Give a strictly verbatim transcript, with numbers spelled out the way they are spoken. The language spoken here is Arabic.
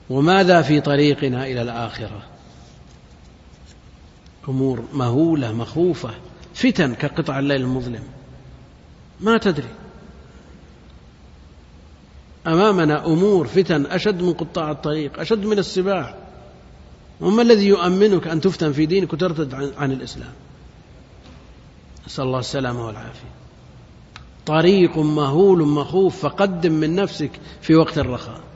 وماذا في طريقنا إلى الآخرة؟ أمور مهولة مخوفة، فتن كقطع الليل المظلم، ما تدري. أمامنا أمور فتن أشد من قطاع الطريق، أشد من السباع. وما الذي يؤمنك أن تفتن في دينك وترتد عن الإسلام؟ نسأل الله السلامة والعافية. طريق مهول مخوف، فقدم من نفسك في وقت الرخاء.